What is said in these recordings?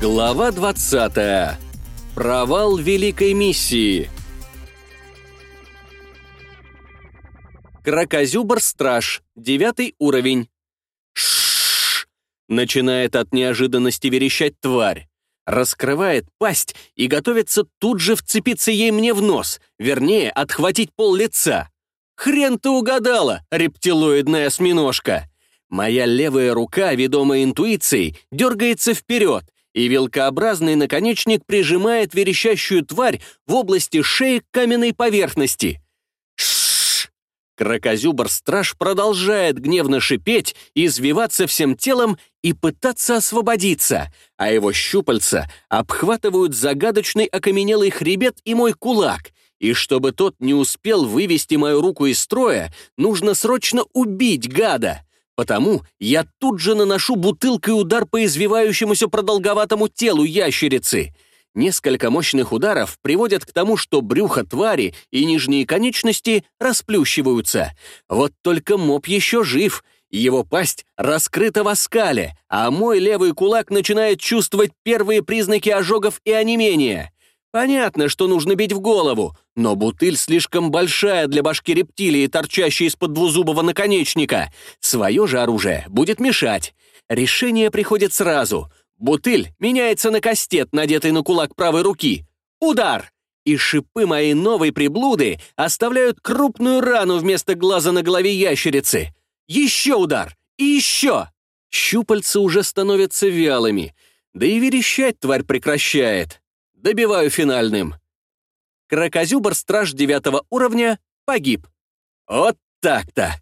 Глава 20. Провал великой миссии. Кракозюбр-страж, 9 уровень. Шшш! Начинает от неожиданности верещать тварь. Раскрывает пасть и готовится тут же вцепиться ей мне в нос, вернее, отхватить пол лица. Хрен ты угадала, рептилоидная осьминожка. Моя левая рука, ведомая интуицией, дергается вперед, и вилкообразный наконечник прижимает верещащую тварь в области шеи к каменной поверхности. Шшш! Кракозюбр-страж продолжает гневно шипеть, извиваться всем телом и пытаться освободиться, а его щупальца обхватывают загадочный окаменелый хребет и мой кулак, и чтобы тот не успел вывести мою руку из строя, нужно срочно убить гада. Потому я тут же наношу бутылкой удар по извивающемуся продолговатому телу ящерицы. Несколько мощных ударов приводят к тому, что брюхо твари и нижние конечности расплющиваются. Вот только моб еще жив, его пасть раскрыта в оскале, а мой левый кулак начинает чувствовать первые признаки ожогов и онемения. Понятно, что нужно бить в голову, но бутыль слишком большая для башки рептилии, торчащей из-под двузубого наконечника. Свое же оружие будет мешать. Решение приходит сразу. Бутыль меняется на кастет, надетый на кулак правой руки. Удар! И шипы моей новой приблуды оставляют крупную рану вместо глаза на голове ящерицы. Еще удар! И еще! Щупальца уже становятся вялыми. Да и верещать тварь прекращает. Добиваю финальным. Кракозюбр-страж 9 уровня погиб. Вот так-то.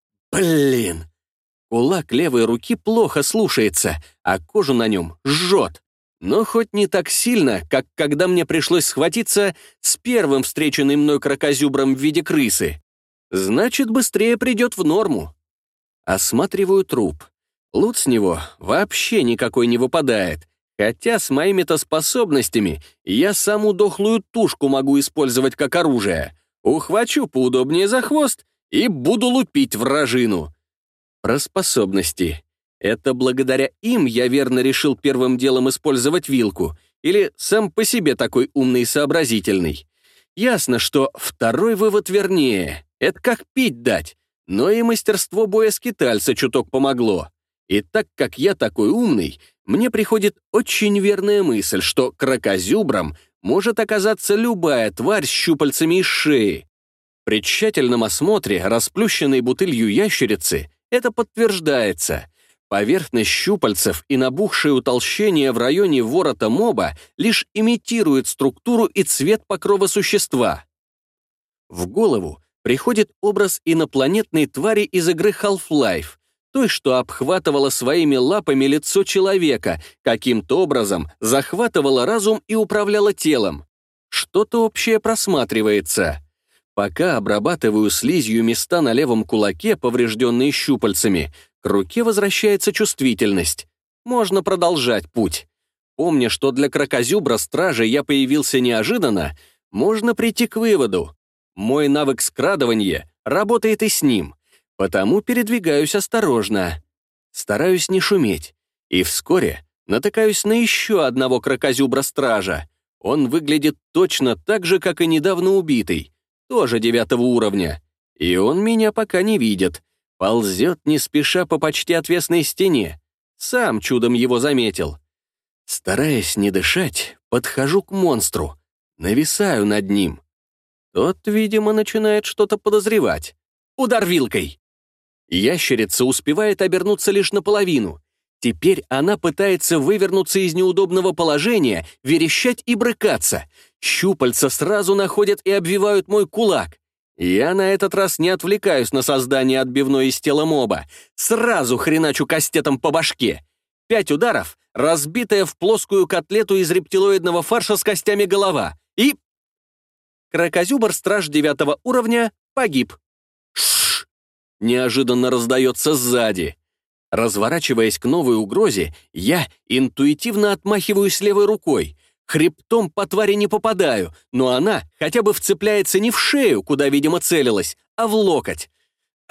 Блин. Кулак левой руки плохо слушается, а кожу на нем жжет. Но хоть не так сильно, как когда мне пришлось схватиться с первым встреченным мной кракозюбром в виде крысы. Значит, быстрее придет в норму. Осматриваю труп. Лут с него вообще никакой не выпадает. Хотя с моими-то способностями я саму дохлую тушку могу использовать как оружие. Ухвачу поудобнее за хвост и буду лупить вражину. Про способности. Это благодаря им я верно решил первым делом использовать вилку. Или сам по себе такой умный и сообразительный. Ясно, что второй вывод вернее. Это как пить дать. Но и мастерство боя скитальца чуток помогло. И так как я такой умный, мне приходит очень верная мысль, что кракозюбром может оказаться любая тварь с щупальцами из шеи. При тщательном осмотре расплющенной бутылью ящерицы это подтверждается. Поверхность щупальцев и набухшее утолщение в районе ворота моба лишь имитирует структуру и цвет покрова существа. В голову приходит образ инопланетной твари из игры Half-Life, той, что обхватывала своими лапами лицо человека, каким-то образом захватывала разум и управляла телом. Что-то общее просматривается. Пока обрабатываю слизью места на левом кулаке, поврежденные щупальцами, к руке возвращается чувствительность. Можно продолжать путь. Помня, что для кракозюбра-стража я появился неожиданно, можно прийти к выводу. Мой навык скрадывания работает и с ним. Потому передвигаюсь осторожно. Стараюсь не шуметь. И вскоре натыкаюсь на еще одного кракозюбра-стража. Он выглядит точно так же, как и недавно убитый. Тоже 9 уровня. И он меня пока не видит. Ползет не спеша по почти отвесной стене. Сам чудом его заметил. Стараясь не дышать, подхожу к монстру. Нависаю над ним. Тот, видимо, начинает что-то подозревать. Удар вилкой. Ящерица успевает обернуться лишь наполовину. Теперь она пытается вывернуться из неудобного положения, верещать и брыкаться. Щупальца сразу находят и обвивают мой кулак. Я на этот раз не отвлекаюсь на создание отбивной из тела моба. Сразу хреначу кастетом по башке. 5 ударов, разбитая в плоскую котлету из рептилоидного фарша с костями голова. И... Кракозюбр-страж 9 уровня погиб. Неожиданно раздается сзади. Разворачиваясь к новой угрозе, я интуитивно отмахиваюсь левой рукой. Хребтом по твари не попадаю, но она хотя бы вцепляется не в шею, куда, видимо, целилась, а в локоть.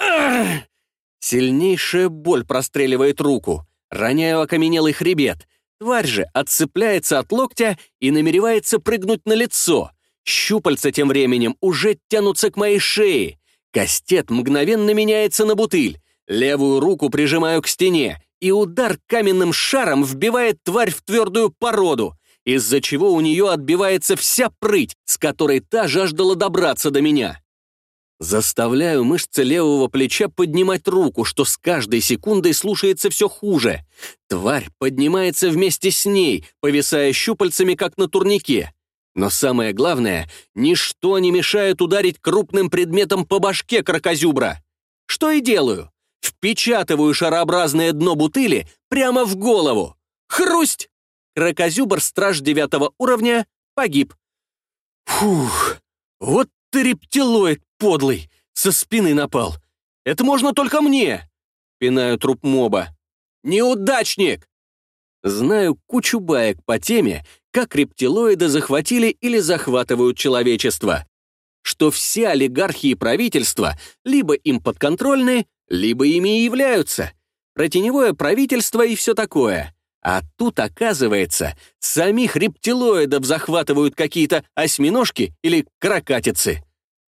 Сильнейшая боль простреливает руку. Роняю окаменелый хребет. Тварь же отцепляется от локтя и намеревается прыгнуть на лицо. Щупальца тем временем уже тянутся к моей шее. Кастет мгновенно меняется на бутыль. Левую руку прижимаю к стене, и удар каменным шаром вбивает тварь в твердую породу, из-за чего у нее отбивается вся прыть, с которой та жаждала добраться до меня. Заставляю мышцы левого плеча поднимать руку, что с каждой секундой слушается все хуже. Тварь поднимается вместе с ней, повисая щупальцами, как на турнике. Но самое главное, ничто не мешает ударить крупным предметом по башке кракозюбра. Что и делаю. Впечатываю шарообразное дно бутыли прямо в голову. Хрусть! Кракозюбр-страж 9 уровня погиб. Фух, вот ты рептилоид подлый, со спины напал. Это можно только мне. Пинаю труп моба. Неудачник! Знаю кучу баек по теме, как рептилоиды захватили или захватывают человечество. Что все олигархи и правительства либо им подконтрольны, либо ими и являются. Про теневое правительство и все такое. А тут, оказывается, самих рептилоидов захватывают какие-то осьминожки или каракатицы.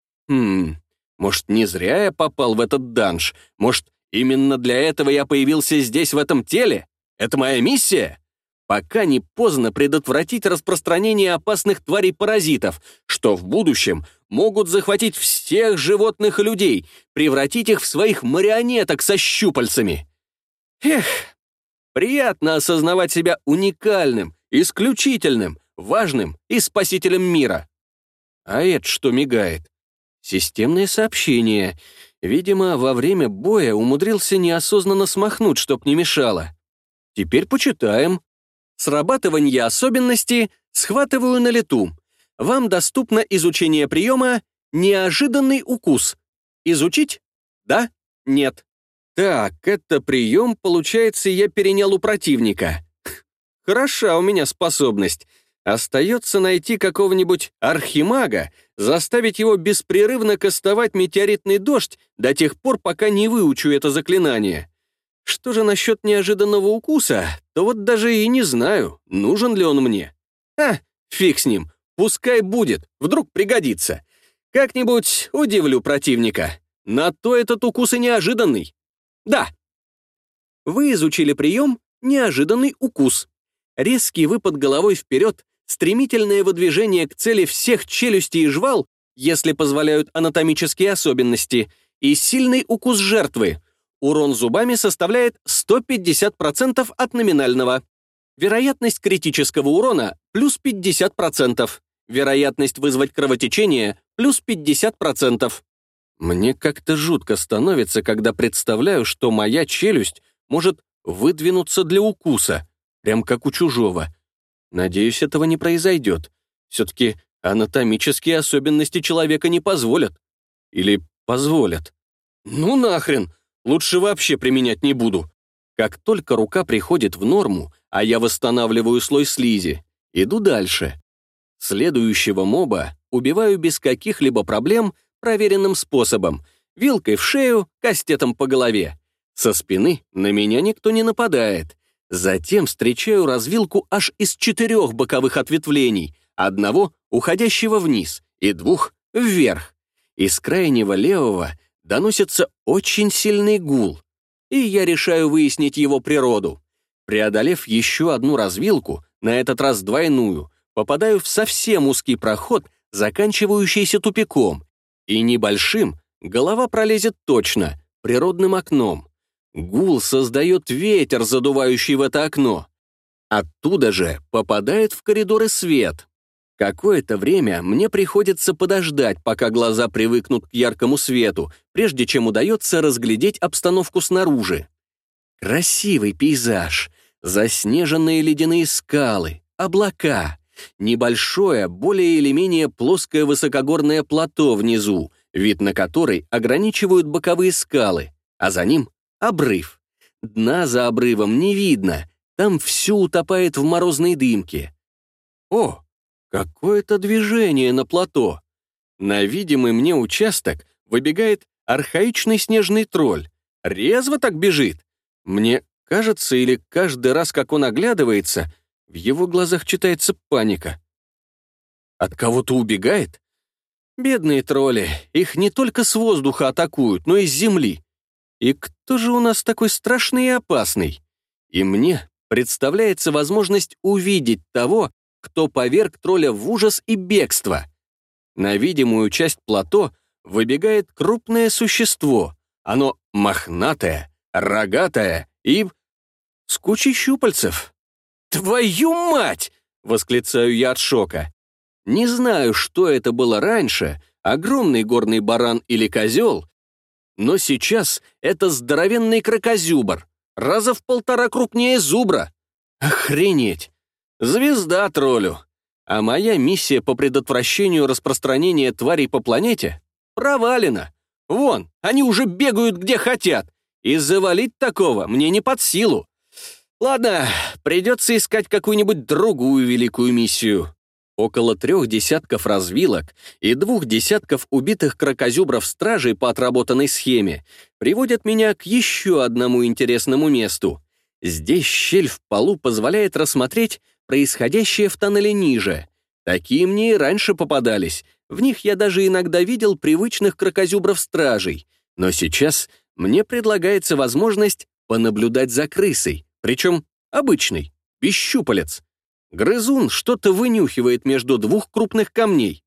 Может, не зря я попал в этот данж? Может, именно для этого я появился здесь, в этом теле? Это моя миссия? Пока не поздно предотвратить распространение опасных тварей-паразитов, что в будущем могут захватить всех животных и людей, превратить их в своих марионеток со щупальцами. Эх, приятно осознавать себя уникальным, исключительным, важным и спасителем мира. А это что мигает? Системное сообщение. Видимо, во время боя умудрился неосознанно смахнуть, чтоб не мешало. Теперь почитаем. Срабатывание особенности схватываю на лету. Вам доступно изучение приема «Неожиданный укус». Изучить? Да? Нет. Так, это прием, получается, я перенял у противника. Хороша у меня способность. Остается найти какого-нибудь архимага, заставить его беспрерывно кастовать метеоритный дождь до тех пор, пока не выучу это заклинание. Что же насчет неожиданного укуса, то вот даже и не знаю, нужен ли он мне. Фиг с ним, пускай будет, вдруг пригодится. Как-нибудь удивлю противника. На то этот укус и неожиданный. Да. Вы изучили прием «Неожиданный укус». Резкий выпад головой вперед, стремительное выдвижение к цели всех челюстей и жвал, если позволяют анатомические особенности, и сильный укус жертвы. Урон зубами составляет 150% от номинального. Вероятность критического урона – плюс 50%. Вероятность вызвать кровотечение – плюс 50%. Мне как-то жутко становится, когда представляю, что моя челюсть может выдвинуться для укуса, прям как у чужого. Надеюсь, этого не произойдет. Все-таки анатомические особенности человека не позволят. Или позволят. Ну нахрен! Лучше вообще применять не буду. Как только рука приходит в норму, а я восстанавливаю слой слизи, иду дальше. Следующего моба убиваю без каких-либо проблем проверенным способом. Вилкой в шею, кастетом по голове. Со спины на меня никто не нападает. Затем встречаю развилку аж из 4 боковых ответвлений, одного уходящего вниз и 2 вверх. Из крайнего левого доносится очень сильный гул, и я решаю выяснить его природу. Преодолев еще одну развилку, на этот раз двойную, попадаю в совсем узкий проход, заканчивающийся тупиком, и небольшим голова пролезет точно, природным окном. Гул создает ветер, задувающий в это окно. Оттуда же попадает в коридоры свет. Какое-то время мне приходится подождать, пока глаза привыкнут к яркому свету, прежде чем удается разглядеть обстановку снаружи. Красивый пейзаж, заснеженные ледяные скалы, облака, небольшое, более или менее плоское высокогорное плато внизу, вид на который ограничивают боковые скалы, а за ним — обрыв. Дна за обрывом не видно, там все утопает в морозной дымке. О! Какое-то движение на плато. На видимый мне участок выбегает архаичный снежный тролль. Резво так бежит. Мне кажется, или каждый раз, как он оглядывается, в его глазах читается паника. От кого-то убегает? Бедные тролли, их не только с воздуха атакуют, но и с земли. И кто же у нас такой страшный и опасный? И мне представляется возможность увидеть того, кто поверг тролля в ужас и бегство. На видимую часть плато выбегает крупное существо. Оно мохнатое, рогатое и с кучей щупальцев. «Твою мать!» — восклицаю я от шока. Не знаю, что это было раньше, огромный горный баран или козел, но сейчас это здоровенный кракозюбр, раза в 1,5 крупнее зубра. Охренеть! Звезда троллю. А моя миссия по предотвращению распространения тварей по планете провалена. Вон, они уже бегают где хотят, и завалить такого мне не под силу. Ладно, придется искать какую-нибудь другую великую миссию. Около 3 десятков развилок и 2 десятков убитых кракозюбров-стражей по отработанной схеме приводят меня к еще одному интересному месту. Здесь щель в полу позволяет рассмотреть происходящее в тоннеле ниже. Такие мне и раньше попадались. В них я даже иногда видел привычных кракозюбров-стражей. Но сейчас мне предлагается возможность понаблюдать за крысой, причем обычной, без щупалец. Грызун что-то вынюхивает между 2 крупных камней.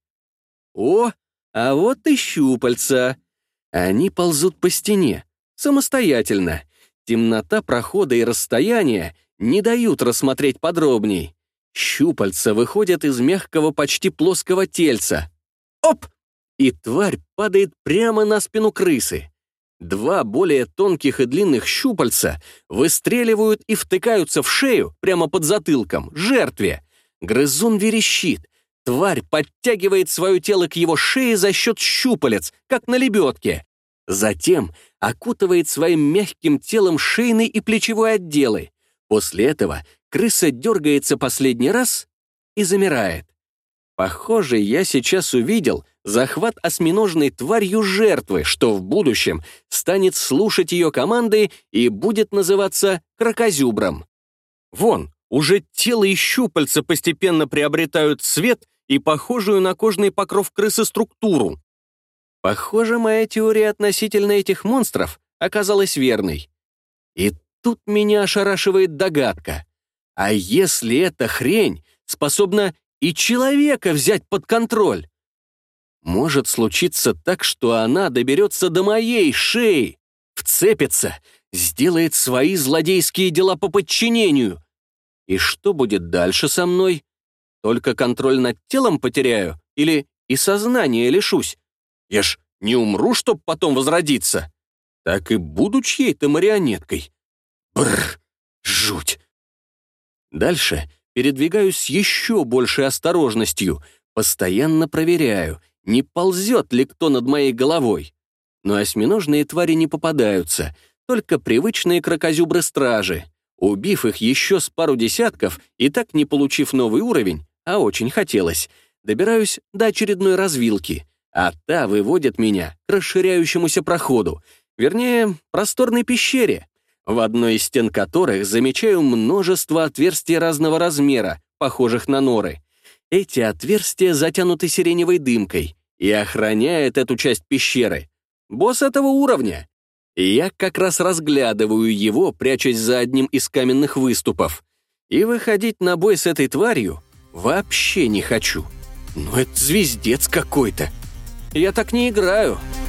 О, а вот и щупальца. Они ползут по стене, самостоятельно. Темнота прохода и расстояние не дают рассмотреть подробней. Щупальца выходят из мягкого, почти плоского тельца. Оп! И тварь падает прямо на спину крысы. 2 более тонких и длинных щупальца выстреливают и втыкаются в шею, прямо под затылком, жертве. Грызун верещит. Тварь подтягивает свое тело к его шее за счет щупалец, как на лебедке. Затем окутывает своим мягким телом шейный и плечевой отделы. После этого крыса дергается последний раз и замирает. Похоже, я сейчас увидел захват осьминожной тварью жертвы, что в будущем станет слушать ее команды и будет называться кракозюбром. Вон, уже тело и щупальца постепенно приобретают цвет и похожую на кожный покров крысы структуру. Похоже, моя теория относительно этих монстров оказалась верной. И тут меня ошарашивает догадка. А если эта хрень способна и человека взять под контроль? Может случиться так, что она доберется до моей шеи, вцепится, сделает свои злодейские дела по подчинению. И что будет дальше со мной? Только контроль над телом потеряю или и сознания лишусь? Я ж не умру, чтоб потом возродиться. Так и буду чьей-то марионеткой. Бррр, жуть. Дальше передвигаюсь с еще большей осторожностью, постоянно проверяю, не ползет ли кто над моей головой. Но осьминожные твари не попадаются, только привычные кракозюбры-стражи. Убив их еще с пару десятков и так не получив новый уровень, а очень хотелось, добираюсь до очередной развилки, а та выводит меня к расширяющемуся проходу, вернее, просторной пещере, в одной из стен которых замечаю множество отверстий разного размера, похожих на норы. Эти отверстия затянуты сиреневой дымкой и охраняет эту часть пещеры босс этого уровня. Я как раз разглядываю его, прячась за одним из каменных выступов. И выходить на бой с этой тварью вообще не хочу. Ну это звездец какой-то. Я так не играю.